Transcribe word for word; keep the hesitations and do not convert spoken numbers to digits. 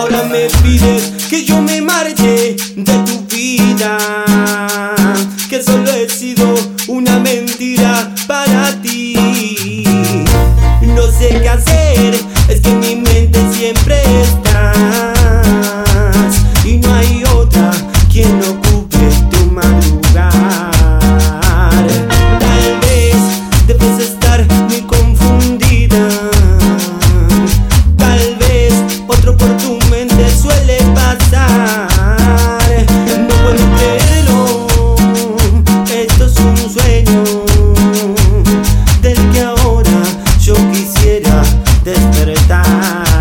Ahora me pides que yo me marche de tu vida, que solo he sido una mentira para ti. No sé qué hacer, es que en mi mente siempre estás y no hay otra quien ocupe tu madrugar. Tal vez debes estar muy confundida, tal vez otro por tu mente suele pasar. No puedo creerlo, esto es un sueño del que ahora yo quisiera despertar.